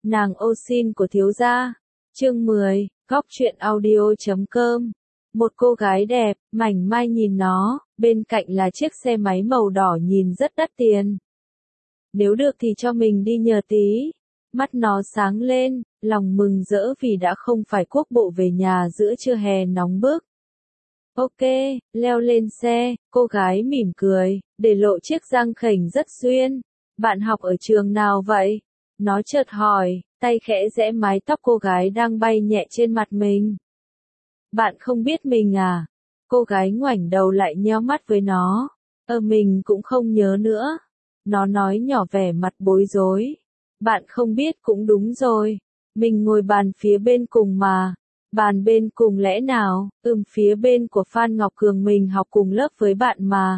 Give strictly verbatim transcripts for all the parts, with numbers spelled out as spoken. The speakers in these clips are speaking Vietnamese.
Nàng ô xin của thiếu gia. Chương mười, góc truyện audio.com. Một cô gái đẹp, mảnh mai nhìn nó, bên cạnh là chiếc xe máy màu đỏ nhìn rất đắt tiền. Nếu được thì cho mình đi nhờ tí. Mắt nó sáng lên, lòng mừng rỡ vì đã không phải quốc bộ về nhà giữa trưa hè nóng bức. Ok, leo lên xe, cô gái mỉm cười, để lộ chiếc răng khểnh rất xuyên. Bạn học ở trường nào vậy? Nó chợt hỏi, tay khẽ giẽ mái tóc cô gái đang bay nhẹ trên mặt mình. Bạn không biết mình à? Cô gái ngoảnh đầu lại nheo mắt với nó. Ờ mình cũng không nhớ nữa. Nó nói nhỏ vẻ mặt bối rối. Bạn không biết cũng đúng rồi. Mình ngồi bàn phía bên cùng mà. Bàn bên cùng lẽ nào? Ừm phía bên của Phan Ngọc Cường mình học cùng lớp với bạn mà.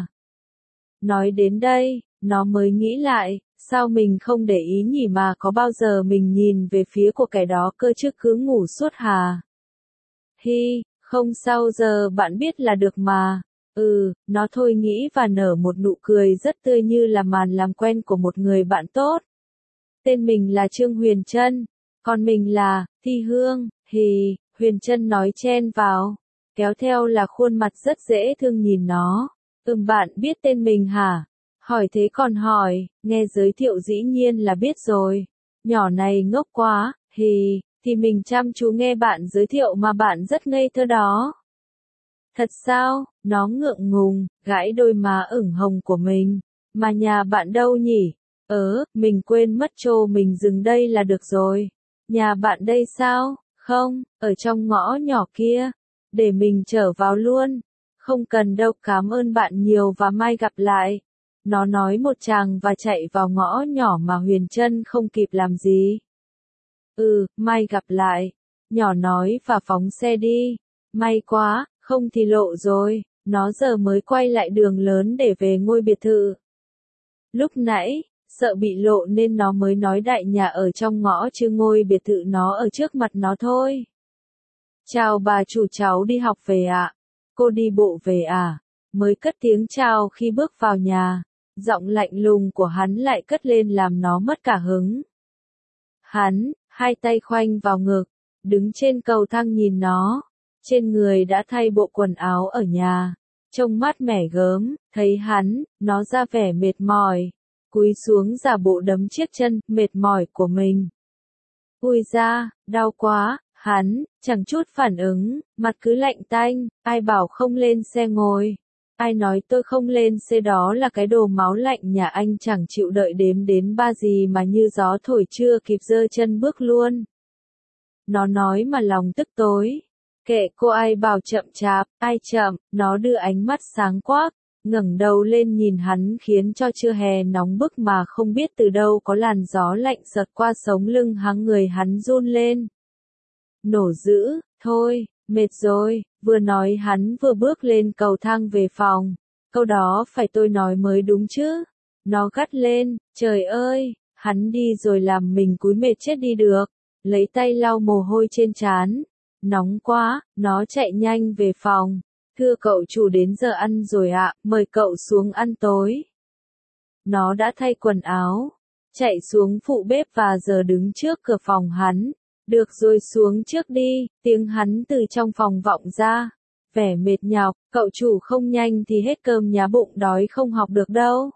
Nói đến đây, nó mới nghĩ lại, sao mình không để ý nhỉ mà có bao giờ mình nhìn về phía của kẻ đó cơ chứ cứ ngủ suốt hà. Hi, không sao giờ bạn biết là được mà. Ừ, nó thôi nghĩ và nở một nụ cười rất tươi như là màn làm quen của một người bạn tốt. Tên mình là Trương Huyền Trân, còn mình là Thi Hương. Hì, Huyền Trân nói chen vào, kéo theo là khuôn mặt rất dễ thương nhìn nó. Ừm bạn biết tên mình hả? Hỏi thế còn hỏi, nghe giới thiệu dĩ nhiên là biết rồi. Nhỏ này ngốc quá, hì, thì mình chăm chú nghe bạn giới thiệu mà bạn rất ngây thơ đó. Thật sao? Nó ngượng ngùng, gãi đôi má ửng hồng của mình. Mà nhà bạn đâu nhỉ? Ờ, mình quên mất chỗ mình dừng đây là được rồi. Nhà bạn đây sao? Không, ở trong ngõ nhỏ kia. Để mình trở vào luôn. Không cần đâu, cảm ơn bạn nhiều và mai gặp lại. Nó nói một tràng và chạy vào ngõ nhỏ mà Huyền Trân không kịp làm gì. Ừ, mai gặp lại. Nhỏ nói và phóng xe đi. May quá, không thì lộ rồi. Nó giờ mới quay lại đường lớn để về ngôi biệt thự. Lúc nãy, sợ bị lộ nên nó mới nói đại nhà ở trong ngõ chứ ngôi biệt thự nó ở trước mặt nó thôi. Chào bà chủ, cháu đi học về ạ. Cô đi bộ về à? Mới cất tiếng chào khi bước vào nhà. Giọng lạnh lùng của hắn lại cất lên làm nó mất cả hứng. Hắn, hai tay khoanh vào ngực, đứng trên cầu thang nhìn nó. Trên người đã thay bộ quần áo ở nhà. Trông mát mẻ gớm, thấy hắn, nó ra vẻ mệt mỏi. Cúi xuống giả bộ đấm chiếc chân mệt mỏi của mình. Ui da, đau quá, hắn, chẳng chút phản ứng, mặt cứ lạnh tanh, ai bảo không lên xe ngồi. Ai nói tôi không lên xe đó là cái đồ máu lạnh nhà anh chẳng chịu đợi đếm đến ba gì mà như gió thổi chưa kịp giơ chân bước luôn. Nó nói mà lòng tức tối. Kệ cô, ai bảo chậm chạp, ai chậm, nó đưa ánh mắt sáng quắc, ngẩng đầu lên nhìn hắn khiến cho trưa hè nóng bức mà không biết từ đâu có làn gió lạnh sợt qua sống lưng hắn, người hắn run lên. Nổ dữ, thôi, mệt rồi, vừa nói hắn vừa bước lên cầu thang về phòng. Câu đó phải tôi nói mới đúng chứ. Nó gắt lên, trời ơi, hắn đi rồi làm mình cúi mệt chết đi được. Lấy tay lau mồ hôi trên trán. Nóng quá, nó chạy nhanh về phòng. Thưa cậu chủ, đến giờ ăn rồi ạ, mời cậu xuống ăn tối. Nó đã thay quần áo, chạy xuống phụ bếp và giờ đứng trước cửa phòng hắn. Được rồi, xuống trước đi, tiếng hắn từ trong phòng vọng ra. Vẻ mệt nhọc, cậu chủ không nhanh thì hết cơm nhá, bụng đói không học được đâu.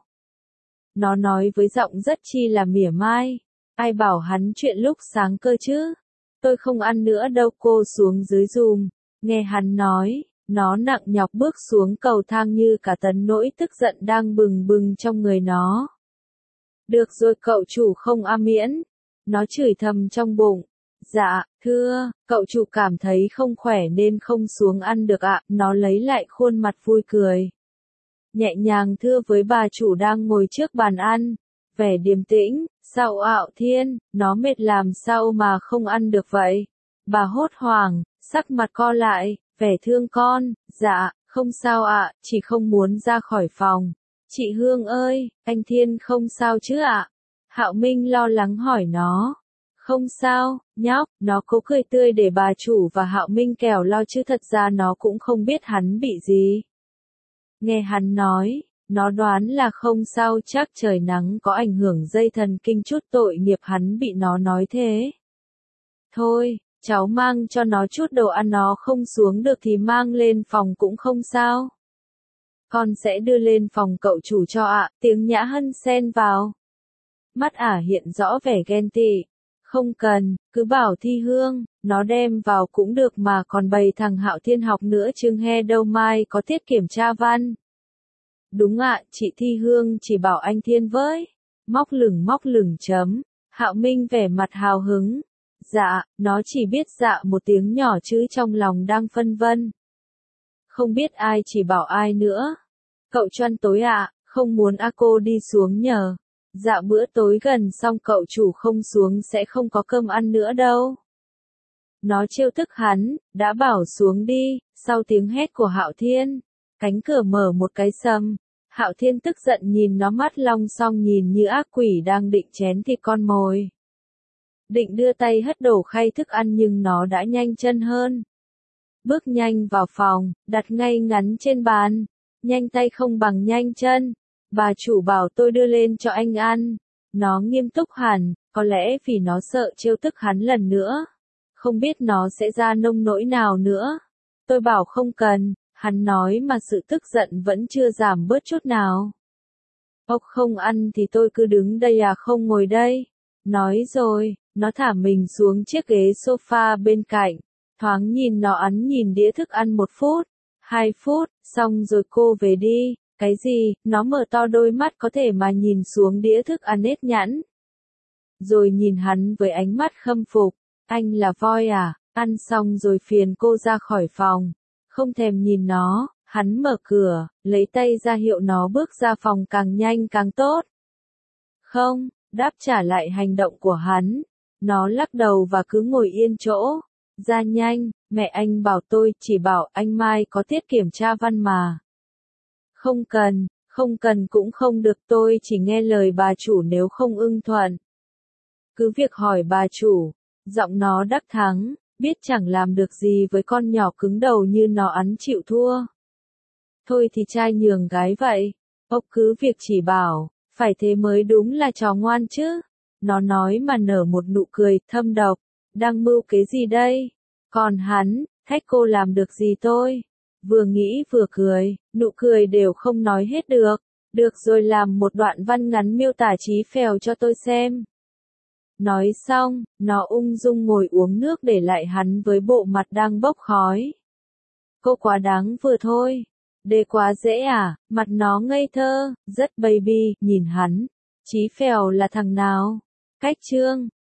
Nó nói với giọng rất chi là mỉa mai. Ai bảo hắn chuyện lúc sáng cơ chứ. Tôi không ăn nữa đâu, cô xuống dưới giùm. Nghe hắn nói, nó nặng nhọc bước xuống cầu thang như cả tấn nỗi tức giận đang bừng bừng trong người nó. Được rồi cậu chủ không a miễn. Nó chửi thầm trong bụng. Dạ, thưa, cậu chủ cảm thấy không khỏe nên không xuống ăn được ạ. Nó lấy lại khuôn mặt vui cười. Nhẹ nhàng thưa với bà chủ đang ngồi trước bàn ăn. Vẻ điềm tĩnh, sao Ạo Thiên, nó mệt làm sao mà không ăn được vậy? Bà hốt hoảng, sắc mặt co lại, vẻ thương con, dạ, không sao ạ, chỉ không muốn ra khỏi phòng. Chị Hương ơi, anh Thiên không sao chứ ạ? Hạo Minh lo lắng hỏi nó. Không sao, nhóc, nó cố cười tươi để bà chủ và Hạo Minh kẻo lo chứ thật ra nó cũng không biết hắn bị gì. Nghe hắn nói, Nó đoán là không sao, chắc trời nắng có ảnh hưởng dây thần kinh chút, tội nghiệp hắn bị nó nói thế. Thôi, cháu mang cho nó chút đồ ăn, nó không xuống được thì mang lên phòng cũng không sao. Con sẽ đưa lên phòng cậu chủ cho ạ, tiếng Nhã Hân xen vào. Mắt ả hiện rõ vẻ ghen tị. Không cần, cứ bảo Thi Hương, nó đem vào cũng được mà, còn bày thằng Hạo Thiên học nữa chừng hè đâu mai có tiết kiểm tra văn. Đúng ạ, chị Thi Hương chỉ bảo anh Thiên với. Móc lửng móc lửng chấm. Hạo Minh vẻ mặt hào hứng. Dạ, nó chỉ biết dạ một tiếng nhỏ chứ trong lòng đang phân vân. Không biết ai chỉ bảo ai nữa. Cậu cho ăn tối ạ, à, không muốn a cô đi xuống nhờ. Dạ bữa tối gần xong cậu chủ không xuống sẽ không có cơm ăn nữa đâu. Nó trêu tức hắn, đã bảo xuống đi, sau tiếng hét của Hạo Thiên. Cánh cửa mở một cái sầm. Hạo Thiên tức giận nhìn nó, mắt long song nhìn như ác quỷ đang định chén thịt con mồi. Định đưa tay hất đổ khay thức ăn nhưng nó đã nhanh chân hơn. Bước nhanh vào phòng, đặt ngay ngắn trên bàn. Nhanh tay không bằng nhanh chân. Bà chủ bảo tôi đưa lên cho anh ăn. Nó nghiêm túc hẳn, có lẽ vì nó sợ trêu tức hắn lần nữa. Không biết nó sẽ ra nông nỗi nào nữa. Tôi bảo không cần, hắn nói mà sự tức giận vẫn chưa giảm bớt chút nào. Ốc không ăn thì tôi cứ đứng đây à, không ngồi đây. Nói rồi, nó thả mình xuống chiếc ghế sofa bên cạnh. Thoáng nhìn nó ắn nhìn đĩa thức ăn một phút, hai phút, xong rồi cô về đi. Cái gì? Nó mở to đôi mắt có thể mà nhìn xuống đĩa thức ăn nếp nhẵn. Rồi nhìn hắn với ánh mắt khâm phục. Anh là voi à? Ăn xong rồi phiền cô ra khỏi phòng. Không thèm nhìn nó, hắn mở cửa, lấy tay ra hiệu nó bước ra phòng càng nhanh càng tốt. Không, đáp trả lại hành động của hắn. Nó lắc đầu và cứ ngồi yên chỗ. Ra nhanh, mẹ anh bảo tôi, chỉ bảo anh mai có tiết kiểm tra văn mà. Không cần, không cần cũng không được, tôi chỉ nghe lời bà chủ nếu không ưng thuận. Cứ việc hỏi bà chủ, giọng nó đắc thắng, biết chẳng làm được gì với con nhỏ cứng đầu như nó, ắn chịu thua. Thôi thì trai nhường gái vậy, ốc cứ việc chỉ bảo, phải thế mới đúng là trò ngoan chứ. Nó nói mà nở một nụ cười thâm độc, đang mưu kế gì đây? Còn hắn, thách cô làm được gì tôi? Vừa nghĩ vừa cười, nụ cười đều không nói hết được. Được rồi, làm một đoạn văn ngắn miêu tả Chí Phèo cho tôi xem. Nói xong, nó ung dung ngồi uống nước để lại hắn với bộ mặt đang bốc khói. Cô quá đáng vừa thôi. Đề quá dễ à, mặt nó ngây thơ, rất baby, nhìn hắn. Chí Phèo là thằng nào? Cách chương.